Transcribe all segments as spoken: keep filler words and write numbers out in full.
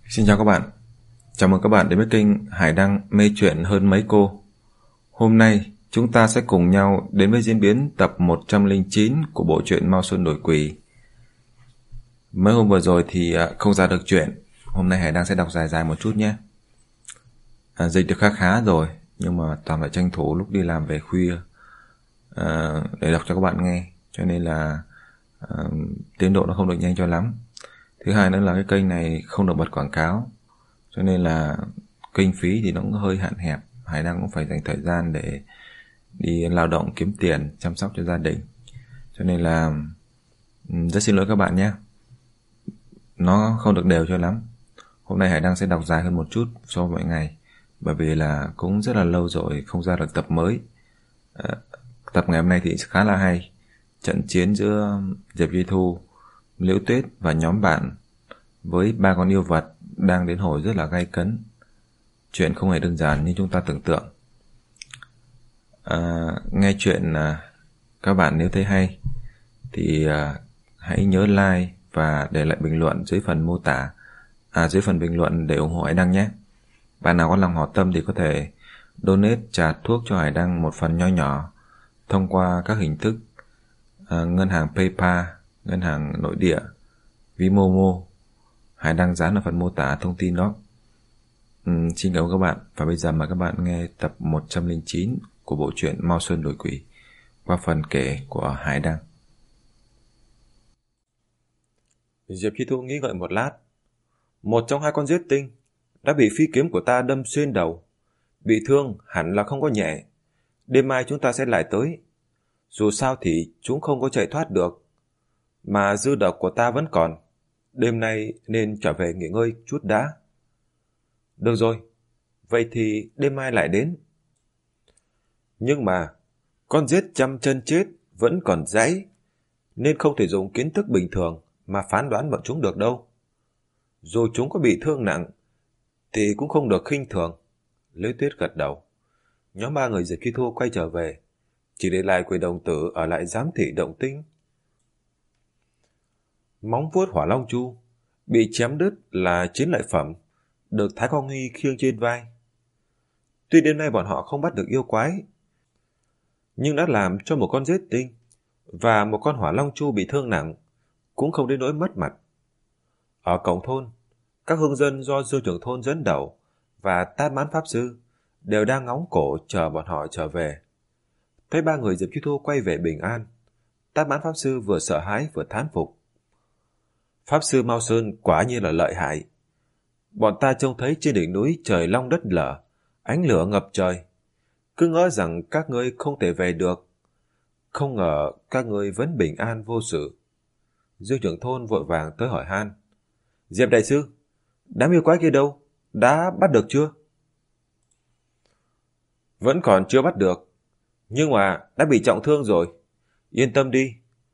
Xin chào các bạn, chào mừng các bạn đến với kênh Hải Đăng mê chuyện hơn mấy cô. Hôm nay chúng ta sẽ cùng nhau đến với diễn biến tập một trăm lẻ chín của bộ truyện Mao Xuân Đổi Quỷ. Mấy hôm vừa rồi thì không ra được chuyện, hôm nay Hải Đăng sẽ đọc dài dài một chút nhé. À, dịch được khá khá rồi, nhưng mà toàn phải tranh thủ lúc đi làm về khuya à, để đọc cho các bạn nghe, cho nên là à, tiến độ nó không được nhanh cho lắm. Thứ hai nữa là cái kênh này không được bật quảng cáo, cho nên là kinh phí thì nó cũng hơi hạn hẹp. Hải Đăng cũng phải dành thời gian để đi lao động kiếm tiền chăm sóc cho gia đình, cho nên là rất xin lỗi các bạn nhé, nó không được đều cho lắm. Hôm nay Hải Đăng sẽ đọc dài hơn một chút so với mọi ngày, bởi vì là cũng rất là lâu rồi không ra được tập mới. à, Tập ngày hôm nay thì khá là hay. Trận chiến giữa Diệp Duy Thu, Liễu Tuyết và nhóm bạn với ba con yêu vật đang đến hồi rất là gay cấn. Chuyện không hề đơn giản như chúng ta tưởng tượng. à, Nghe chuyện à, các bạn nếu thấy hay thì à, hãy nhớ like và để lại bình luận dưới phần mô tả, à dưới phần bình luận để ủng hộ Hải Đăng nhé. Bạn nào có lòng hảo tâm thì có thể donate trà thuốc cho Hải Đăng một phần nho nhỏ thông qua các hình thức à, ngân hàng PayPal, ngân hàng nội địa, ví Momo. Hải Đăng dán ở phần mô tả thông tin đó. Ừ, xin cảm ơn các bạn. Và bây giờ mời các bạn nghe tập một trăm lẻ chín của bộ truyện Mao Xuân Đổi Quỷ qua phần kể của Hải Đăng. Diệp Chi Thu nghĩ ngợi một lát. Một trong hai con giết tinh đã bị phi kiếm của ta đâm xuyên đầu. Bị thương hẳn là không có nhẹ. Đêm mai chúng ta sẽ lại tới. Dù sao thì chúng không có chạy thoát được. Mà dư độc của ta vẫn còn. Đêm nay nên trở về nghỉ ngơi chút đã. Được rồi. Vậy thì đêm mai lại đến. Nhưng mà con giết trăm chân chết vẫn còn dãy, nên không thể dùng kiến thức bình thường mà phán đoán bọn chúng được đâu. Dù chúng có bị thương nặng thì cũng không được khinh thường. Liễu Tuyết gật đầu. Nhóm ba người Diệp Chi Thu quay trở về, chỉ để lại Quỷ Đồng Tử ở lại giám thị động tĩnh. Móng vuốt Hỏa Long Chu bị chém đứt là chiến lợi phẩm được Thái Quang Huy khiêng trên vai. Tuy đêm nay bọn họ không bắt được yêu quái, nhưng đã làm cho một con giết tinh và một con Hỏa Long Chu bị thương nặng cũng không đến nỗi mất mặt. Ở cổng thôn, các hương dân do Dương trưởng thôn dẫn đầu và Tát Mãn Pháp Sư đều đang ngóng cổ chờ bọn họ trở về. Thấy ba người Diệp Chi Thu quay về bình an, Tát Mãn Pháp Sư vừa sợ hãi vừa thán phục. Pháp Sư Mao Sơn quả nhiên là lợi hại. Bọn ta trông thấy trên đỉnh núi trời long đất lở, ánh lửa ngập trời. Cứ ngỡ rằng các ngươi không thể về được. Không ngờ các ngươi vẫn bình an vô sự. Dương trưởng thôn vội vàng tới hỏi han. Diệp đại sư, đám yêu quái kia đâu? Đã bắt được chưa? Vẫn còn chưa bắt được, nhưng mà đã bị trọng thương rồi. Yên tâm đi.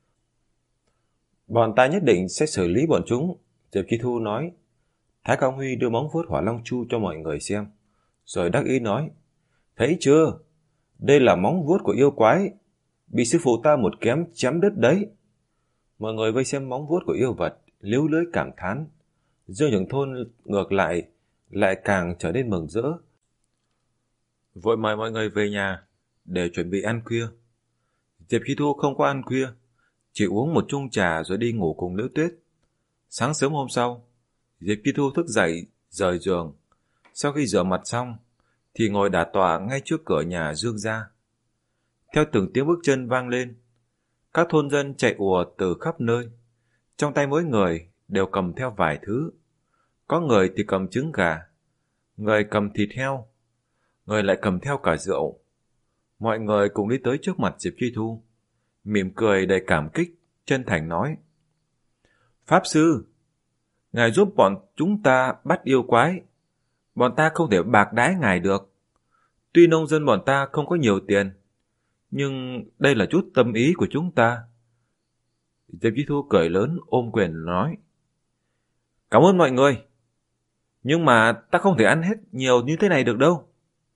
Bọn ta nhất định sẽ xử lý bọn chúng, Diệp Chi Thu nói. Thái Cao Huy đưa móng vuốt Hỏa Long Chu cho mọi người xem, rồi đắc ý nói. Thấy chưa? Đây là móng vuốt của yêu quái, bị sư phụ ta một kém chém đứt đấy. Mọi người vây xem móng vuốt của yêu vật, líu lưỡi cảm thán. Dương trưởng thôn ngược lại lại càng trở nên mừng rỡ, vội mời mọi người về nhà để chuẩn bị ăn khuya. Diệp Chi Thu không có ăn khuya, chỉ uống một chung trà rồi đi ngủ cùng Liễu Tuyết. Sáng sớm hôm sau, Diệp Chi Thu thức dậy rời giường. Sau khi rửa mặt xong thì ngồi đả tọa ngay trước cửa nhà Dương gia. Theo từng tiếng bước chân vang lên, các thôn dân chạy ùa từ khắp nơi, trong tay mỗi người đều cầm theo vài thứ. Có người thì cầm trứng gà, người cầm thịt heo, người lại cầm theo cả rượu. Mọi người cùng đi tới trước mặt Diệp Chi Thu, mỉm cười đầy cảm kích, chân thành nói. Pháp Sư, ngài giúp bọn chúng ta bắt yêu quái. Bọn ta không thể bạc đãi ngài được. Tuy nông dân bọn ta không có nhiều tiền, nhưng đây là chút tâm ý của chúng ta. Diệp Chi Thu cười lớn ôm quyền nói. Cảm ơn mọi người, nhưng mà ta không thể ăn hết nhiều như thế này được đâu.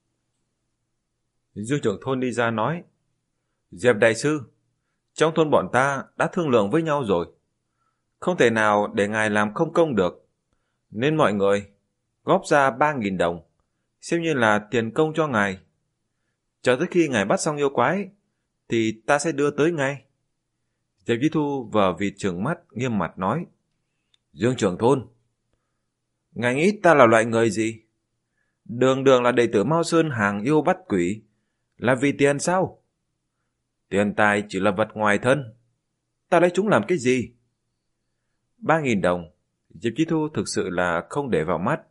Dương trưởng thôn đi ra nói. Diệp đại sư, trong thôn bọn ta đã thương lượng với nhau rồi. Không thể nào để ngài làm không công được. Nên mọi người góp ra ba nghìn đồng, xem như là tiền công cho ngài. Chờ tới khi ngài bắt xong yêu quái, thì ta sẽ đưa tới ngay. Diệp Chí Thu vờ vịt trừng mắt, nghiêm mặt nói. Dương trưởng thôn, ngài nghĩ ta là loại người gì? Đường đường là đệ tử Mao Sơn hàng yêu bắt quỷ, là vì tiền sao? Tiền tài chỉ là vật ngoài thân, ta lấy chúng làm cái gì? Ba nghìn đồng, Diệp Chí Thu thực sự là không để vào mắt.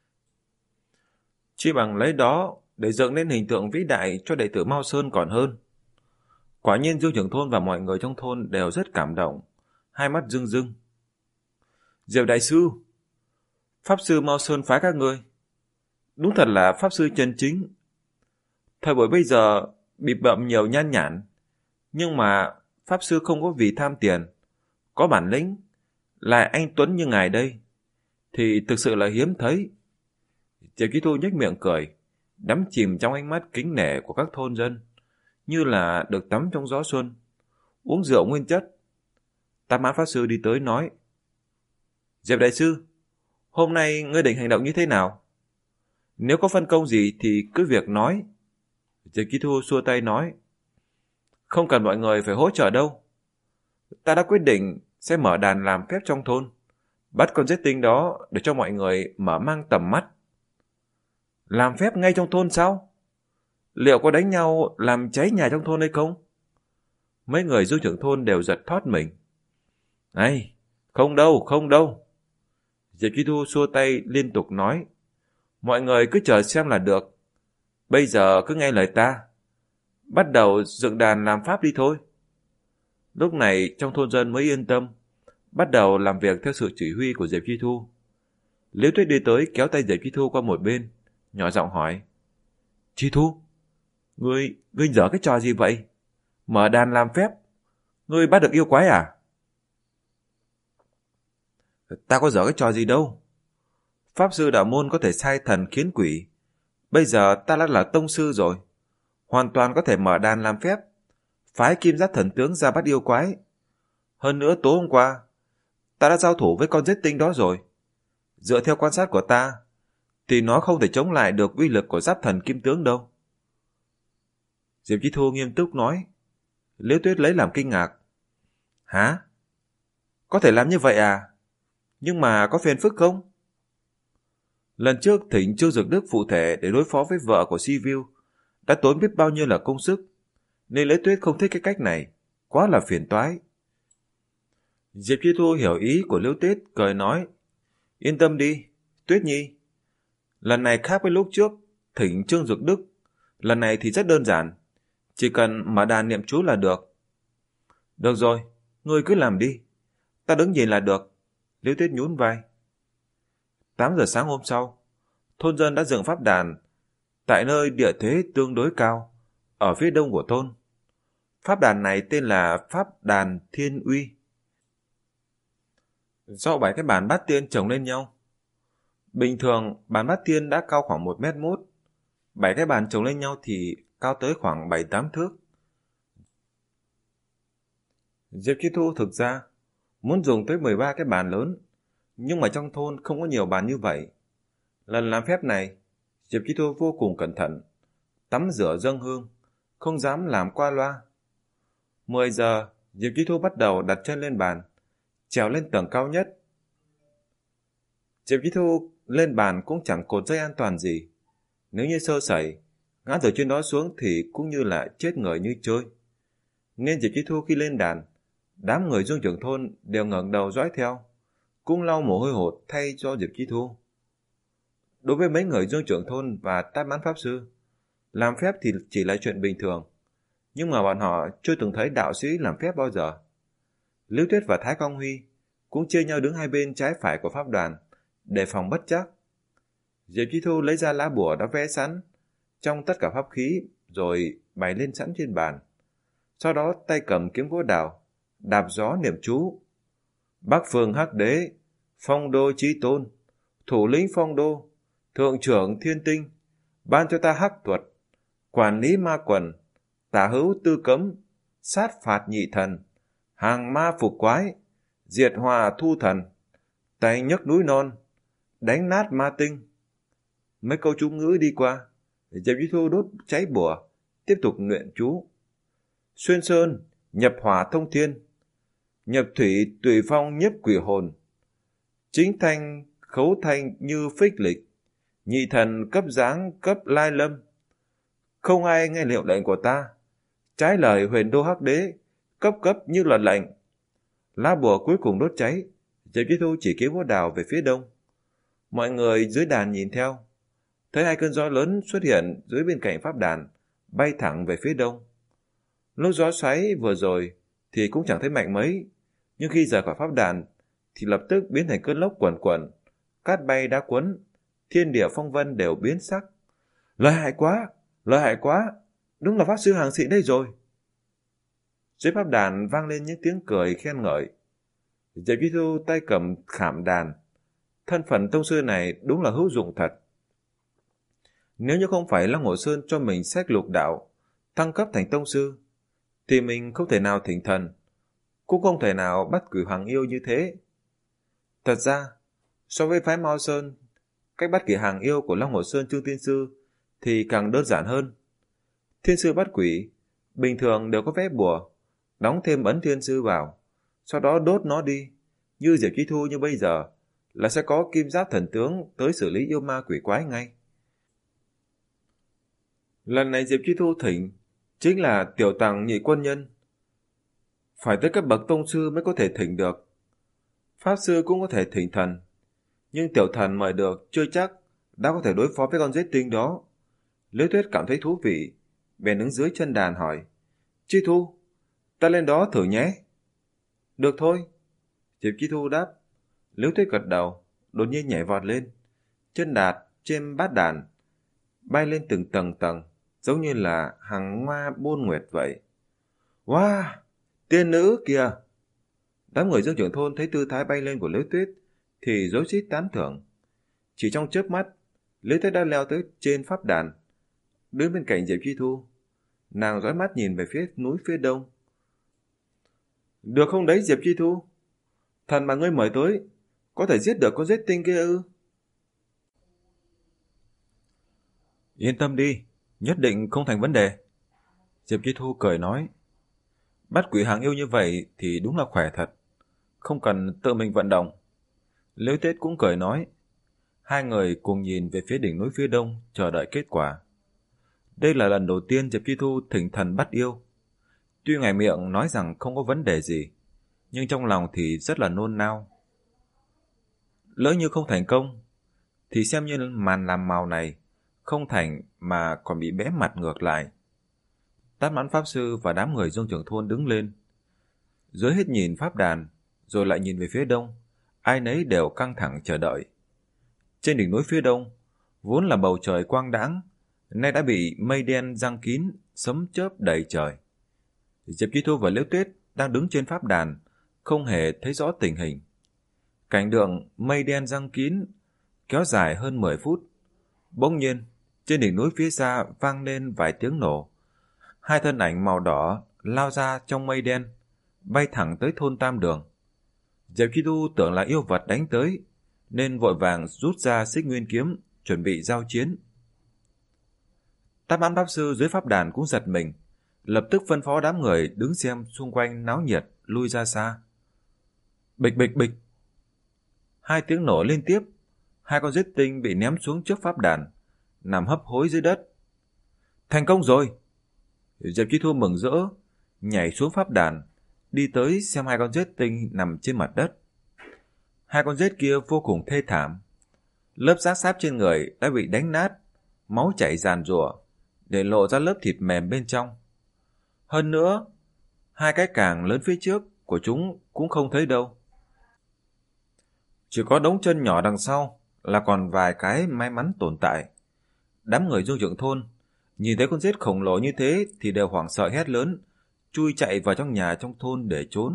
Chỉ bằng lấy đó để dựng nên hình tượng vĩ đại cho đệ tử Mao Sơn còn hơn. Quả nhiên Dương trưởng thôn và mọi người trong thôn đều rất cảm động, hai mắt rưng rưng. Diệp đại sư, Pháp sư Mao Sơn phái các ngươi, đúng thật là Pháp sư chân chính. Thời buổi bây giờ bị bợm nhiều nhan nhản, nhưng mà Pháp sư không có vì tham tiền, có bản lĩnh, lại anh Tuấn như ngài đây, thì thực sự là hiếm thấy. Diệp Chí Thu nhếch miệng cười, đắm chìm trong ánh mắt kính nể của các thôn dân, như là được tắm trong gió xuân, uống rượu nguyên chất. Tam Mãn Pháp sư đi tới nói. Diệp đại sư, hôm nay ngươi định hành động như thế nào? Nếu có phân công gì thì cứ việc nói. Diệp Chí Thu xua tay nói. Không cần mọi người phải hỗ trợ đâu. Ta đã quyết định sẽ mở đàn làm phép trong thôn, bắt con giết tinh đó để cho mọi người mở mang tầm mắt. Làm phép ngay trong thôn sao? Liệu có đánh nhau làm cháy nhà trong thôn hay không? Mấy người du trưởng thôn đều giật thót mình. Này, không đâu, không đâu. Diệp Chí Thu xua tay liên tục nói. Mọi người cứ chờ xem là được. Bây giờ cứ nghe lời ta, bắt đầu dựng đàn làm pháp đi thôi. Lúc này trong thôn dân mới yên tâm, bắt đầu làm việc theo sự chỉ huy của Diệp Chí Thu. Liễu Tuyết đi tới kéo tay Diệp Chí Thu qua một bên, nhỏ giọng hỏi. Chí Thu, ngươi, ngươi dở cái trò gì vậy? Mở đàn làm phép, ngươi bắt được yêu quái à? Ta có dở cái trò gì đâu. Pháp sư đạo môn có thể sai thần khiến quỷ. Bây giờ ta đã là tông sư rồi, hoàn toàn có thể mở đàn làm phép, phái kim giác thần tướng ra bắt yêu quái. Hơn nữa tối hôm qua, ta đã giao thủ với con giết tinh đó rồi. Dựa theo quan sát của ta, thì nó không thể chống lại được uy lực của giáp thần kim tướng đâu. Diệp Chí Thu nghiêm túc nói. Liễu Tuyết lấy làm kinh ngạc. Hả? Có thể làm như vậy à? Nhưng mà có phiền phức không? Lần trước thỉnh Trương Dược Đức phụ thể để đối phó với vợ của Si Viu đã tốn biết bao nhiêu là công sức, nên Liễu Tuyết không thích cái cách này, quá là phiền toái. Diệp Chí Thu hiểu ý của Liễu Tuyết, cười nói. Yên tâm đi, Tuyết Nhi. Lần này khác với lúc trước, thỉnh Trương Dược Đức. Lần này thì rất đơn giản, chỉ cần mở đàn niệm chú là được. Được rồi, ngươi cứ làm đi, ta đứng nhìn là được. Liễu Tuyết nhún vai. Tám giờ sáng hôm sau, thôn dân đã dựng pháp đàn tại nơi địa thế tương đối cao, ở phía đông của thôn. Pháp đàn này tên là Pháp đàn Thiên Uy. Do bảy cái bàn bát tiên chồng lên nhau. Bình thường bàn bát tiên đã cao khoảng một mét mốt, bảy cái bàn chồng lên nhau thì cao tới khoảng bảy tám thước. Diệp Chí Thu thực ra muốn dùng tới mười ba cái bàn lớn, nhưng mà trong thôn không có nhiều bàn như vậy. Lần làm phép này, Diệp Chí Thu vô cùng cẩn thận, tắm rửa dâng hương, không dám làm qua loa. Mười giờ, Diệp Chí Thu bắt đầu đặt chân lên bàn, trèo lên tầng cao nhất. Diệp Chí Thu lên bàn cũng chẳng cột dây an toàn gì. Nếu như sơ sẩy, ngã từ trên đó xuống thì cũng như là chết người như chơi. Nên Diệp Chí Thu khi lên đàn, đám người Dương trưởng thôn đều ngẩng đầu dõi theo, cũng lau mồ hôi hột thay cho Diệp Chí Thu. Đối với mấy người Dương trưởng thôn và Tam Mãn Pháp sư, làm phép thì chỉ là chuyện bình thường, nhưng mà bọn họ chưa từng thấy đạo sĩ làm phép bao giờ. Liễu Tuyết và Thái Công Huy cũng chia nhau đứng hai bên trái phải của pháp đoàn, đề phòng bất trắc. Diệp Chí Thu lấy ra lá bùa đã vẽ sẵn trong tất cả pháp khí rồi bày lên sẵn trên bàn. Sau đó tay cầm kiếm gỗ đào, đạp gió niệm chú. Bắc phương Hắc Đế, phong đô chí tôn, thủ lĩnh phong đô, thượng trưởng thiên tinh, ban cho ta hắc thuật, quản lý ma quần, tả hữu tư cấm, sát phạt nhị thần, hàng ma phục quái, diệt hòa thu thần, tay nhấc núi non, đánh nát ma tinh. Mấy câu chú ngữ đi qua, Diệp Chi Thu đốt cháy bùa, tiếp tục luyện chú. Xuyên sơn, nhập hỏa thông thiên, nhập thủy tùy phong nhiếp quỷ hồn, chính thanh khấu thanh như phích lịch, nhị thần cấp dáng cấp lai lâm. Không ai nghe hiệu lệnh của ta, trái lời huyền đô hắc đế, cấp cấp như luật lệnh. Lá bùa cuối cùng đốt cháy, Diệp Chi Thu chỉ kiếm búa đào về phía đông. Mọi người dưới đàn nhìn theo, thấy hai cơn gió lớn xuất hiện dưới bên cạnh pháp đàn, bay thẳng về phía đông. Lúc gió xoáy vừa rồi thì cũng chẳng thấy mạnh mấy, nhưng khi rời khỏi pháp đàn thì lập tức biến thành cơn lốc quần quần, cát bay đá cuốn, thiên địa phong vân đều biến sắc. Lợi hại quá, lợi hại quá, đúng là pháp sư hàng xịn đây rồi. Dưới pháp đàn vang lên những tiếng cười khen ngợi. Diệp Chi Thu tay cầm khảm đàn, thân phận tông sư này đúng là hữu dụng thật. Nếu như không phải Long Hồ Sơn cho mình sách lục đạo, thăng cấp thành tông sư, thì mình không thể nào thỉnh thần, cũng không thể nào bắt quỷ hoàng yêu như thế. Thật ra, so với phái Mao Sơn, cách bắt quỷ hàng yêu của Long Hồ Sơn Trương Thiên Sư thì càng đơn giản hơn. Thiên sư bắt quỷ, bình thường đều có vẽ bùa, đóng thêm ấn thiên sư vào, sau đó đốt nó đi. Như Diệp Chi Thu như bây giờ là sẽ có kim giáp thần tướng tới xử lý yêu ma quỷ quái ngay. Lần này Diệp Chi Thu thỉnh chính là tiểu tàng nhị quân nhân, phải tới cấp bậc tông sư mới có thể thỉnh được. Pháp sư cũng có thể thỉnh thần, nhưng tiểu thần mời được chưa chắc đã có thể đối phó với con giết tinh đó. Liễu Tuyết cảm thấy thú vị, bèn đứng dưới chân đàn hỏi: Chi Thu, ta lên đó thử nhé. Được thôi, Diệp Chi Thu đáp. Liễu Tuyết gật đầu, đột nhiên nhảy vọt lên, chân đạp trên bát đàn, bay lên từng tầng tầng, giống như là hàng hoa buôn nguyệt vậy. Wow, tiên nữ kìa! Đám người Dương Trưởng Thôn thấy tư thái bay lên của Liễu Tuyết thì rối rít tán thưởng. Chỉ trong chớp mắt, Liễu Tuyết đã leo tới trên pháp đàn, đứng bên cạnh Diệp Chi Thu. Nàng dõi mắt nhìn về phía núi phía đông. Được không đấy Diệp Chi Thu? Thần mà ngươi mời tới có thể giết được con giết tinh kia ư? Yên tâm đi, nhất định không thành vấn đề. Diệp Chi Thu cười nói. Bắt quỷ hàng yêu như vậy thì đúng là khỏe thật, không cần tự mình vận động. Liễu Tuyết cũng cười nói. Hai người cùng nhìn về phía đỉnh núi phía đông, chờ đợi kết quả. Đây là lần đầu tiên Diệp Chi Thu thỉnh thần bắt yêu. Tuy ngoài miệng nói rằng không có vấn đề gì, nhưng trong lòng thì rất là nôn nao. Lỡ như không thành công thì xem như màn làm màu này không thành mà còn bị bẽ mặt ngược lại. Tát Mãn Pháp Sư và đám người Dương Trưởng Thôn đứng lên, dưới hết nhìn pháp đàn, rồi lại nhìn về phía đông, ai nấy đều căng thẳng chờ đợi. Trên đỉnh núi phía đông, vốn là bầu trời quang đãng, nay đã bị mây đen giăng kín, sấm chớp đầy trời. Diệp Chi Thu và Liễu Tuyết đang đứng trên pháp đàn, không hề thấy rõ tình hình. Cảnh tượng mây đen giăng kín kéo dài hơn mười phút. Bỗng nhiên, trên đỉnh núi phía xa vang lên vài tiếng nổ. Hai thân ảnh màu đỏ lao ra trong mây đen, bay thẳng tới thôn Tam Đường. Diệp Chi Thu tưởng là yêu vật đánh tới, nên vội vàng rút ra Xích Nguyên kiếm, chuẩn bị giao chiến. Tát Mãn Pháp Sư dưới pháp đàn cũng giật mình, lập tức phân phó đám người đứng xem xung quanh náo nhiệt lui ra xa. Bịch bịch bịch, hai tiếng nổ liên tiếp, hai con giết tinh bị ném xuống trước pháp đàn, nằm hấp hối dưới đất. Thành công rồi! Diệp Chi Thu mừng rỡ, nhảy xuống pháp đàn, đi tới xem hai con giết tinh nằm trên mặt đất. Hai con giết kia vô cùng thê thảm, lớp giáp sáp trên người đã bị đánh nát, máu chảy ràn rủa, để lộ ra lớp thịt mềm bên trong. Hơn nữa, hai cái càng lớn phía trước của chúng cũng không thấy đâu. Chỉ có đống chân nhỏ đằng sau là còn vài cái may mắn tồn tại. Đám người Dương Trưởng Thôn nhìn thấy con giết khổng lồ như thế thì đều hoảng sợ hét lớn, chui chạy vào trong nhà trong thôn để trốn.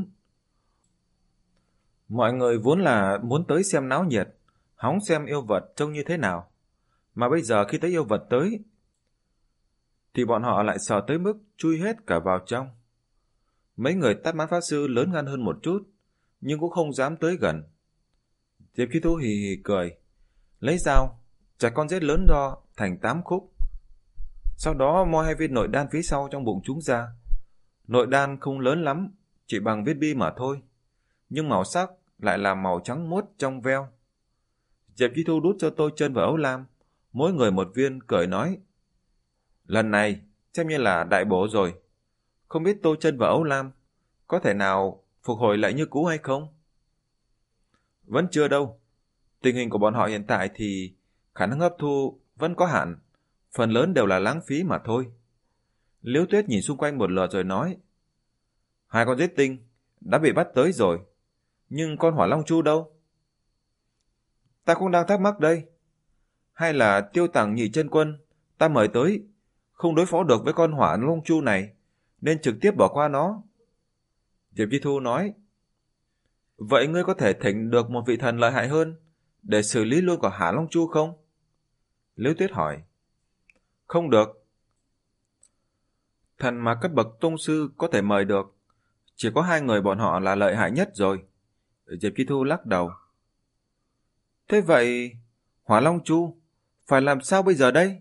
Mọi người vốn là muốn tới xem náo nhiệt, hóng xem yêu vật trông như thế nào, mà bây giờ khi thấy yêu vật tới thì bọn họ lại sợ tới mức chui hết cả vào trong. Mấy người Tát Mãn Pháp Sư lớn gan hơn một chút, nhưng cũng không dám tới gần. Diệp Chi Thu hì hì cười. Lấy dao, chặt con rết lớn to thành tám khúc. Sau đó moi hai viên nội đan phía sau trong bụng chúng ra. Nội đan không lớn lắm, chỉ bằng viên bi mà thôi. Nhưng màu sắc lại là màu trắng muốt trong veo. Diệp Chi Thu đút cho Tô Chân và Âu Lam, mỗi người một viên, cười nói: lần này xem như là đại bổ rồi. Không biết Tô Chân và Âu Lam có thể nào phục hồi lại như cũ hay không? Vẫn chưa đâu. Tình hình của bọn họ hiện tại thì khả năng hấp thu vẫn có hạn, phần lớn đều là lãng phí mà thôi. Liễu Tuyết nhìn xung quanh một lượt rồi nói: hai con giết tinh đã bị bắt tới rồi, nhưng con Hỏa Long Chu đâu? Ta cũng đang thắc mắc đây. Hay là Tiêu Tàng Nhị Chân Quân ta mời tới không đối phó được với con Hỏa Long Chu này, nên trực tiếp bỏ qua nó? Diệp Chi Thu nói: vậy ngươi có thể thỉnh được một vị thần lợi hại hơn để xử lý luôn cả Hỏa Long Chu không? Liễu Tuyết hỏi. Không được. Thần mà cấp bậc tông sư có thể mời được, chỉ có hai người bọn họ là lợi hại nhất rồi. Diệp Chi Thu lắc đầu. Thế vậy Hỏa Long Chu phải làm sao bây giờ đây?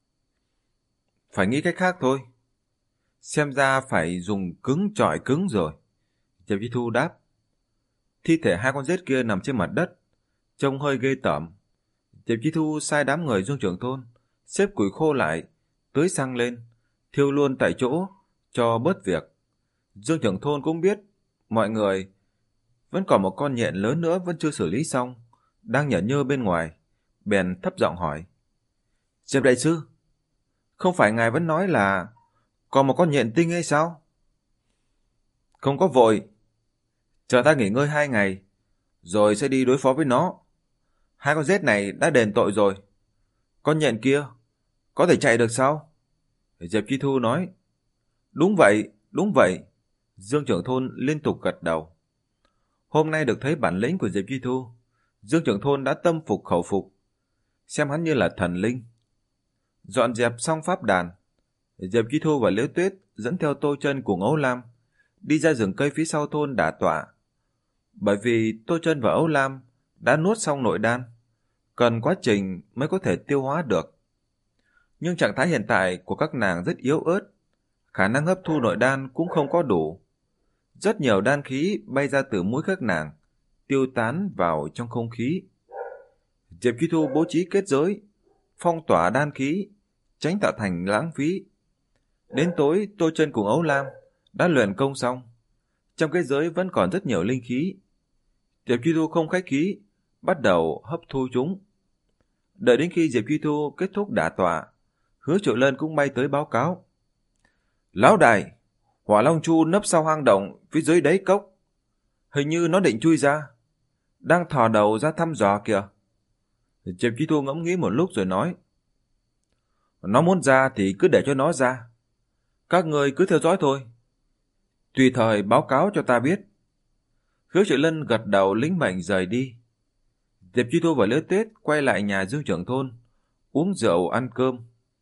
Phải nghĩ cách khác thôi. Xem ra phải dùng cứng chọi cứng rồi. Diệp Chi Thu đáp. Thi thể hai con rết kia nằm trên mặt đất, trông hơi ghê tởm. Diệp Chi Thu sai đám người Dương Trưởng Thôn xếp củi khô lại, tưới xăng lên, thiêu luôn tại chỗ cho bớt việc. Dương Trưởng Thôn cũng biết mọi người vẫn còn một con nhện lớn nữa vẫn chưa xử lý xong, đang nhởn nhơ bên ngoài, bèn thấp giọng hỏi: Diệp đại sư, không phải ngài vẫn nói là còn một con nhện tinh hay sao? Không có vội, chờ ta nghỉ ngơi hai ngày rồi sẽ đi đối phó với nó. Hai con rết này đã đền tội rồi, con nhện kia có thể chạy được sao? Diệp Chi Thu nói. Đúng vậy, đúng vậy. Dương Trưởng Thôn liên tục gật đầu. Hôm nay được thấy bản lĩnh của Diệp Chi Thu, Dương Trưởng Thôn đã tâm phục khẩu phục, xem hắn như là thần linh. Dọn dẹp xong pháp đàn, Diệp Chi Thu và Liễu Tuyết dẫn theo Tô Chân cùng Âu Lam đi ra rừng cây phía sau thôn đả tọa. Bởi vì Tô Chân và Âu Lam đã nuốt xong nội đan, cần quá trình mới có thể tiêu hóa được. Nhưng trạng thái hiện tại của các nàng rất yếu ớt, khả năng hấp thu nội đan cũng không có đủ. Rất nhiều đan khí bay ra từ mũi các nàng, tiêu tán vào trong không khí. Diệp Chi Thu bố trí kết giới, phong tỏa đan khí, tránh tạo thành lãng phí. Đến tối, Tô Chân cùng Âu Lam đã luyện công xong. Trong kết giới vẫn còn rất nhiều linh khí. Diệp Chi Thu không khách khí, bắt đầu hấp thu chúng. Đợi đến khi Diệp Chi Thu kết thúc đả tọa, Hứa Triệu Lân cũng bay tới báo cáo. Lão đại, Hỏa Long Chu nấp sau hang động phía dưới đáy cốc. Hình như nó định chui ra, đang thò đầu ra thăm dò kìa. Diệp Chi Thu ngẫm nghĩ một lúc rồi nói. Nó muốn ra thì cứ để cho nó ra. Các người cứ theo dõi thôi, tùy thời báo cáo cho ta biết. Hứa Triệu Lân gật đầu lĩnh mệnh rời đi. Diệp Chi Thu và Liễu Tuyết quay lại nhà Dương Trưởng Thôn, uống rượu ăn cơm.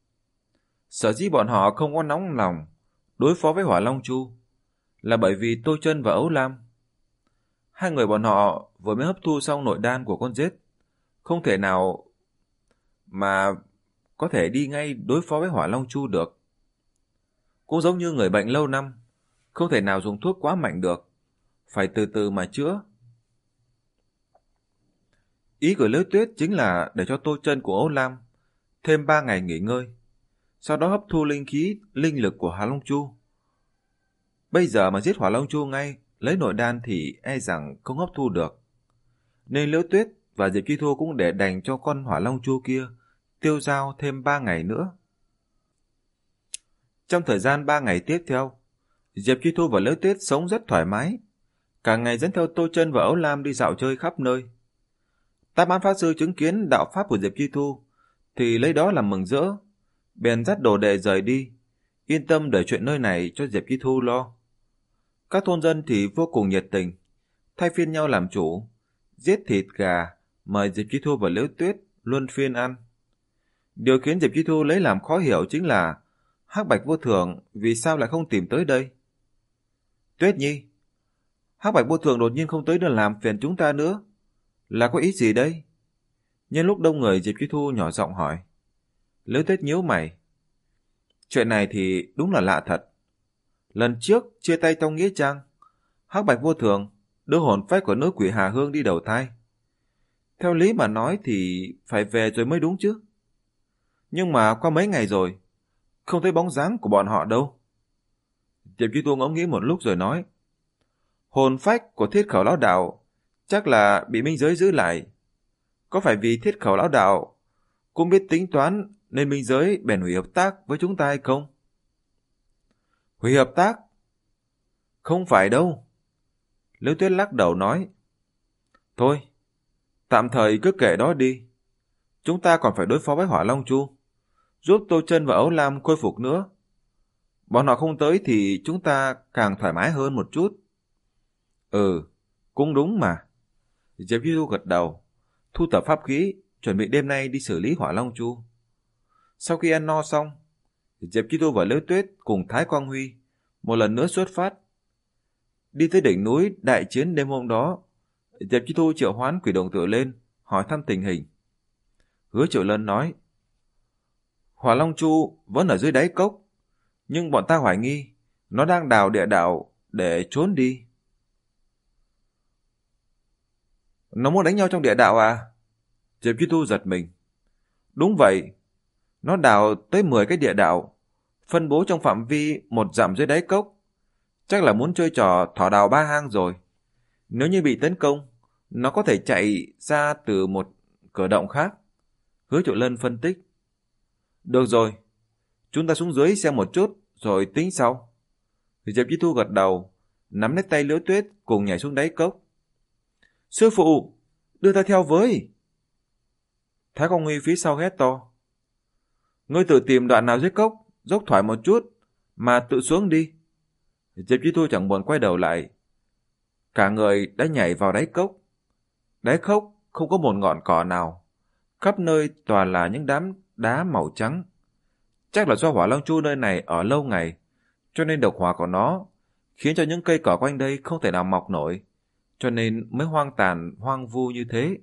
Sở dĩ bọn họ không có nóng lòng đối phó với Hỏa Long Chu là bởi vì Tô Chân và Ấu Lam. Hai người bọn họ vừa mới hấp thu xong nội đan của con rết, không thể nào mà có thể đi ngay đối phó với Hỏa Long Chu được. Cũng giống như người bệnh lâu năm, không thể nào dùng thuốc quá mạnh được, phải từ từ mà chữa. Ý của Liễu Tuyết chính là để cho Tô Chân của Ấu Lam thêm ba ngày nghỉ ngơi, sau đó hấp thu linh khí, linh lực của Hỏa Long Chu. Bây giờ mà giết Hỏa Long Chu ngay, lấy nội đan thì e rằng không hấp thu được. Nên Liễu Tuyết và Diệp Chi Thu cũng để đành cho con Hỏa Long Chu kia tiêu dao thêm ba ngày nữa. Trong thời gian ba ngày tiếp theo, Diệp Chi Thu và Liễu Tuyết sống rất thoải mái, cả ngày dẫn theo Tô Chân và Ấu Lam đi dạo chơi khắp nơi. Tam An Pháp Sư chứng kiến đạo pháp của Diệp Chi Thu thì lấy đó làm mừng rỡ, bèn dắt đồ đệ rời đi, yên tâm để chuyện nơi này cho Diệp Chi Thu lo. Các thôn dân thì vô cùng nhiệt tình, thay phiên nhau làm chủ, giết thịt gà mời Diệp Chi Thu và Liễu Tuyết luân phiên ăn. Điều khiến Diệp Chi Thu lấy làm khó hiểu chính là Hắc Bạch Vô Thường vì sao lại không tìm tới đây. Tuyết Nhi, Hắc Bạch Vô Thường đột nhiên không tới để làm phiền chúng ta nữa, là có ý gì đây? Nhân lúc đông người, Diệp Chi Thu nhỏ giọng hỏi. Liễu Tuyết nhíu mày. Chuyện này thì đúng là lạ thật. Lần trước chia tay trong nghĩa trang, Hắc Bạch Vô Thường đưa hồn phách của nữ quỷ Hà Hương đi đầu thai. Theo lý mà nói thì phải về rồi mới đúng chứ. Nhưng mà qua mấy ngày rồi, không thấy bóng dáng của bọn họ đâu. Diệp Chi Tu ngẫm nghĩ một lúc rồi nói. Hồn phách của Thiết Khẩu Lão Đạo chắc là bị minh giới giữ lại. Có phải vì Thiết Khẩu Lão Đạo cũng biết tính toán nên minh giới bèn hủy hợp tác với chúng ta hay không? Hủy hợp tác? Không phải đâu. Liễu Tuyết lắc đầu nói. Thôi, tạm thời cứ kệ đó đi. Chúng ta còn phải đối phó với Hỏa Long Chu, giúp Tô Chân và Ấu Lam khôi phục nữa. Bọn họ không tới thì chúng ta càng thoải mái hơn một chút. Ừ, cũng đúng mà. Diệp Chi Tu gật đầu, thu tập pháp khí, chuẩn bị đêm nay đi xử lý Hỏa Long Chu. Sau khi ăn no xong, Diệp Chi Tu và Liễu Tuyết cùng Thái Quang Huy một lần nữa xuất phát. Đi tới đỉnh núi đại chiến đêm hôm đó, Diệp Chi Tu triệu hoán Quỷ Đồng Tử lên, hỏi thăm tình hình. Hứa Triệu Lân nói, Hỏa Long Chu vẫn ở dưới đáy cốc, nhưng bọn ta hoài nghi nó đang đào địa đạo để trốn đi. Nó muốn đánh nhau trong địa đạo à? Diệp Chi Tu giật mình. Đúng vậy, nó đào tới mười cái địa đạo, phân bố trong phạm vi một dặm dưới đáy cốc. Chắc là muốn chơi trò thỏ đào ba hang rồi. Nếu như bị tấn công, nó có thể chạy ra từ một cửa động khác. Hứa Triệu Lân phân tích. Được rồi, chúng ta xuống dưới xem một chút rồi tính sau. Diệp Chi Thu gật đầu, nắm lấy tay Liễu Tuyết cùng nhảy xuống đáy cốc. Sư phụ, đưa ta theo với. Thái Công Huy phía sau hét to. Ngươi tự tìm đoạn nào dưới cốc, dốc thoải một chút, mà tự xuống đi. Diệp Chi Thu chẳng buồn quay đầu lại. Cả người đã nhảy vào đáy cốc. Đáy cốc không có một ngọn cỏ nào, khắp nơi toàn là những đám đá màu trắng. Chắc là do Hỏa Long Chu nơi này ở lâu ngày, cho nên độc hỏa của nó khiến cho những cây cỏ quanh đây không thể nào mọc nổi, cho nên mới hoang tàn hoang vu như thế.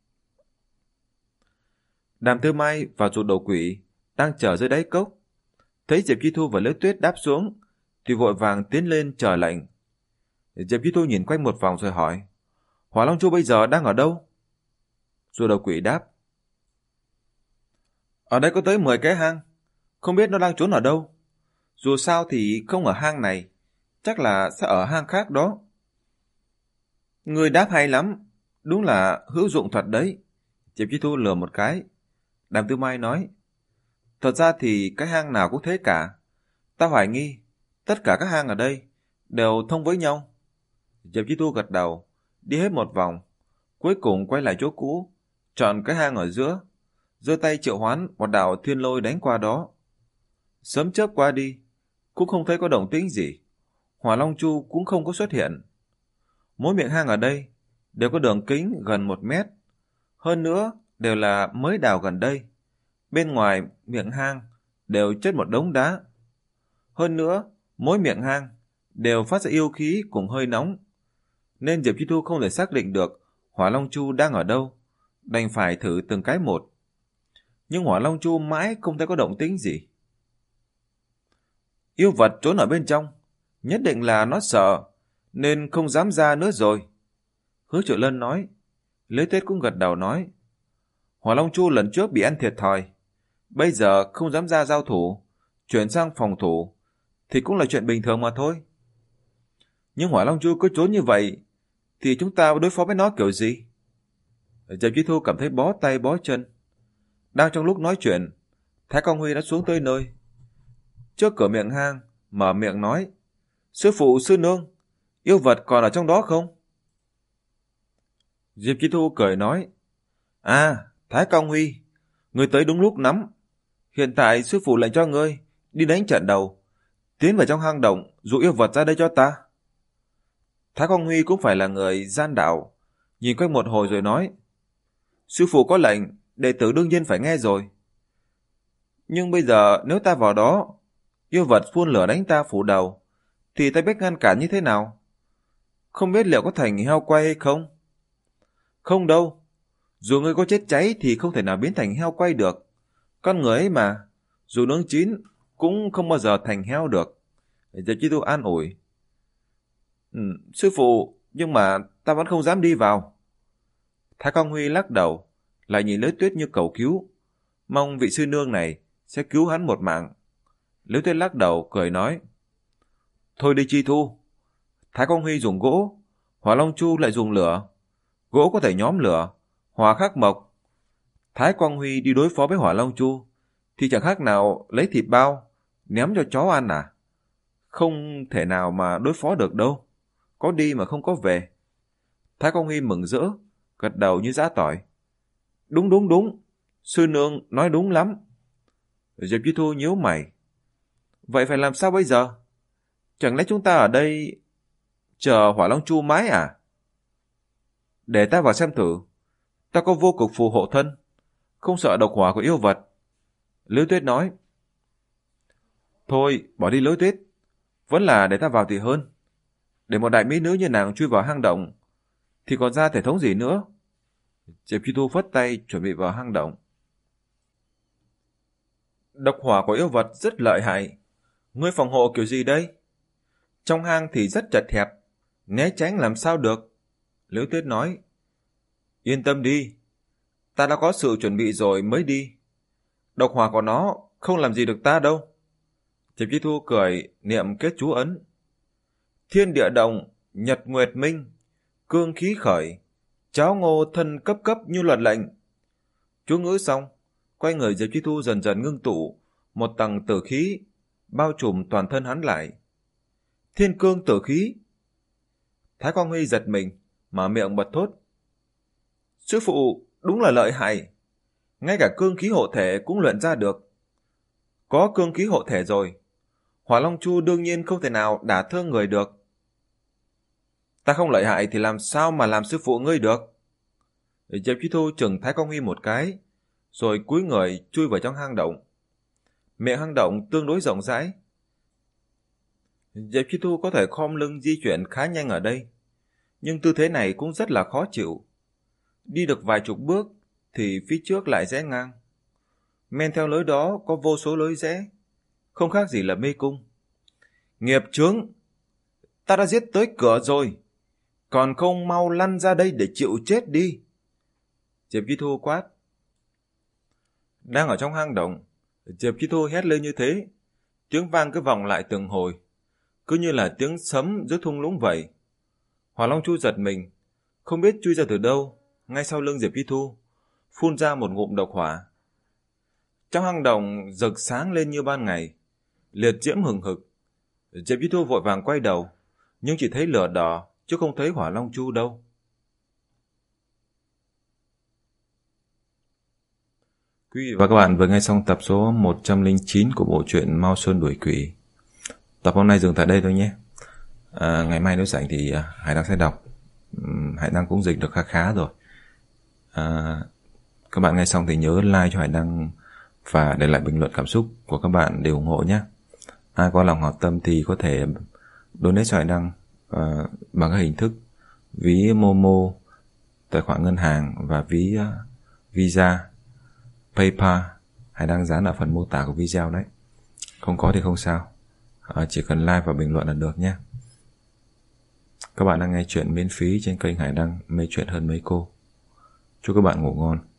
Đàm Tư Mai và Ruột Đầu Quỷ đang chờ dưới đáy cốc, thấy Diệp Chi Thu và Liễu Tuyết đáp xuống thì vội vàng tiến lên chờ lệnh. Diệp Chi Thu nhìn quanh một vòng rồi hỏi, Hỏa Long Chu bây giờ đang ở đâu? Ruột Đầu Quỷ đáp, ở đây có tới mười cái hang, không biết nó đang trốn ở đâu. Dù sao thì không ở hang này, chắc là sẽ ở hang khác đó. Người đáp hay lắm, đúng là hữu dụng thật đấy. Diệp Chi Thu lừa một cái. Đàm Tư Mai nói, thật ra thì cái hang nào cũng thế cả. Ta hoài nghi, tất cả các hang ở đây đều thông với nhau. Diệp Chi Thu gật đầu, đi hết một vòng, cuối cùng quay lại chỗ cũ, chọn cái hang ở giữa, giơ tay triệu hoán một đạo thiên lôi đánh qua đó. Sớm chớp qua đi, cũng không thấy có động tĩnh gì. Hỏa Long Chu cũng không có xuất hiện. Mỗi miệng hang ở đây đều có đường kính gần một mét. Hơn nữa đều là mới đào gần đây. Bên ngoài miệng hang đều chất một đống đá. Hơn nữa, mỗi miệng hang đều phát ra yêu khí cùng hơi nóng. Nên Diệp Chi Thu không thể xác định được Hỏa Long Chu đang ở đâu, đành phải thử từng cái một. Nhưng Hỏa Long Chu mãi không thấy có động tĩnh gì. Yêu vật trốn ở bên trong, nhất định là nó sợ, nên không dám ra nữa rồi. Hứa Triệu Lân nói. Liễu Tuyết cũng gật đầu nói, Hỏa Long Chu lần trước bị ăn thiệt thòi, bây giờ không dám ra giao thủ, chuyển sang phòng thủ, thì cũng là chuyện bình thường mà thôi. Nhưng Hỏa Long Chu cứ trốn như vậy, thì chúng ta đối phó với nó kiểu gì? Diệp Chi Thu cảm thấy bó tay bó chân. Đang trong lúc nói chuyện, Thái Công Huy đã xuống tới nơi. Trước cửa miệng hang, mở miệng nói, Sư phụ, sư nương, yêu vật còn ở trong đó không? Diệp Chi Thu cười nói, À, Thái Công Huy, ngươi tới đúng lúc lắm. Hiện tại sư phụ lệnh cho ngươi đi đánh trận đầu, tiến vào trong hang động, dụ yêu vật ra đây cho ta. Thái Công Huy cũng phải là người gian đạo, nhìn quanh một hồi rồi nói, Sư phụ có lệnh, đệ tử đương nhiên phải nghe rồi. Nhưng bây giờ nếu ta vào đó, yêu vật phun lửa đánh ta phủ đầu, thì ta biết ngăn cản như thế nào? Không biết liệu có thành heo quay hay không? Không đâu, Dù ngươi có chết cháy thì không thể nào biến thành heo quay được. Con người ấy mà, dù nướng chín cũng không bao giờ thành heo được. Diệp Chi Thu an ủi. Ừ, sư phụ, nhưng mà ta vẫn không dám đi vào. Thái Quang Huy lắc đầu, lại nhìn Liễu Tuyết như cầu cứu, mong vị sư nương này sẽ cứu hắn một mạng. Liễu Tuyết lắc đầu, cười nói. Thôi đi Chi Thu, Thái Quang Huy dùng gỗ, Hỏa Long Chu lại dùng lửa. Gỗ có thể nhóm lửa, hỏa khắc mộc. Thái Quang Huy đi đối phó với Hỏa Long Chu thì chẳng khác nào lấy thịt bao ném cho chó ăn à? Không thể nào mà đối phó được đâu, có đi mà không có về. Thái Quang Huy mừng rỡ, gật đầu như giã tỏi. Đúng đúng đúng, sư nương nói đúng lắm. Diệp Chi Thu nhíu mày. Vậy phải làm sao bây giờ? Chẳng lẽ chúng ta ở đây chờ Hỏa Long Chu mãi à? Để ta vào xem thử. Ta có vô cực phù hộ thân, không sợ độc hỏa của yêu vật. Liễu Tuyết nói. Thôi, bỏ đi Liễu Tuyết. Vẫn là để ta vào thì hơn. Để một đại mỹ nữ như nàng chui vào hang động thì còn ra thể thống gì nữa. Diệp Chi Thu phất tay chuẩn bị vào hang động. Độc hỏa của yêu vật rất lợi hại. Ngươi phòng hộ kiểu gì đây? Trong hang thì rất chật hẹp, né tránh làm sao được? Liễu Tuyết nói. Yên tâm đi, ta đã có sự chuẩn bị rồi mới đi. Độc hỏa của nó không làm gì được ta đâu. Diệp Chi Thu cười niệm kết chú ấn. Thiên địa động, nhật nguyệt minh, cương khí khởi, cháo ngô thân cấp cấp như luật lệnh. Chú ngữ xong, quay người Diệp Chi Thu dần dần ngưng tụ một tầng tử khí bao trùm toàn thân hắn lại. Thiên cương tử khí. Thái Quang Huy giật mình, mở miệng bật thốt. Sư phụ đúng là lợi hại, ngay cả cương khí hộ thể cũng luyện ra được. Có cương khí hộ thể rồi, Hỏa Long Chu đương nhiên không thể nào đả thương người được. Ta không lợi hại thì làm sao mà làm sư phụ ngươi được? Diệp Chi Thu chừng Thái Quang Huy một cái, rồi cúi người chui vào trong hang động. Miệng hang động tương đối rộng rãi. Diệp Chi Thu có thể khom lưng di chuyển khá nhanh ở đây, nhưng tư thế này cũng rất là khó chịu. Đi được vài chục bước thì phía trước lại rẽ ngang. Men theo lối đó có vô số lối rẽ, không khác gì là mê cung. Nghiệp chướng, ta đã giết tới cửa rồi, còn không mau lăn ra đây để chịu chết đi. Diệp Chi Thu quát. Đang ở trong hang động, Diệp Chi Thu hét lên như thế, tiếng vang cứ vòng lại từng hồi, cứ như là tiếng sấm giữa thung lũng vậy. Hỏa Long Chu giật mình, không biết chui ra từ đâu, ngay sau lưng Diệp Chi Thu, phun ra một ngụm độc hỏa. Trong hang động rực sáng lên như ban ngày, liệt diễm hừng hực. Diệp Chi Thu vội vàng quay đầu, nhưng chỉ thấy lửa đỏ chứ không thấy Hỏa Long Chu đâu. Quý vị và các bạn vừa nghe xong tập số một trăm lẻ chín của bộ truyện Mao Sơn Đuổi Quỷ. Tập hôm nay dừng tại đây thôi nhé. À, ngày mai nếu rảnh thì à, Hải Đăng sẽ đọc. Uhm, Hải Đăng cũng dịch được khá khá rồi. À, các bạn nghe xong thì nhớ like cho Hải Đăng và để lại bình luận cảm xúc của các bạn để ủng hộ nhé. Ai có lòng hảo tâm thì có thể donate cho Hải Đăng uh, bằng các hình thức ví Momo, tài khoản ngân hàng và ví uh, Visa, PayPal. Hải Đăng dán ở phần mô tả của video đấy. Không có thì không sao, uh, chỉ cần like và bình luận là được nhé. Các bạn đang nghe chuyện miễn phí trên kênh Hải Đăng mê chuyện hơn mấy cô. Chúc các bạn ngủ ngon.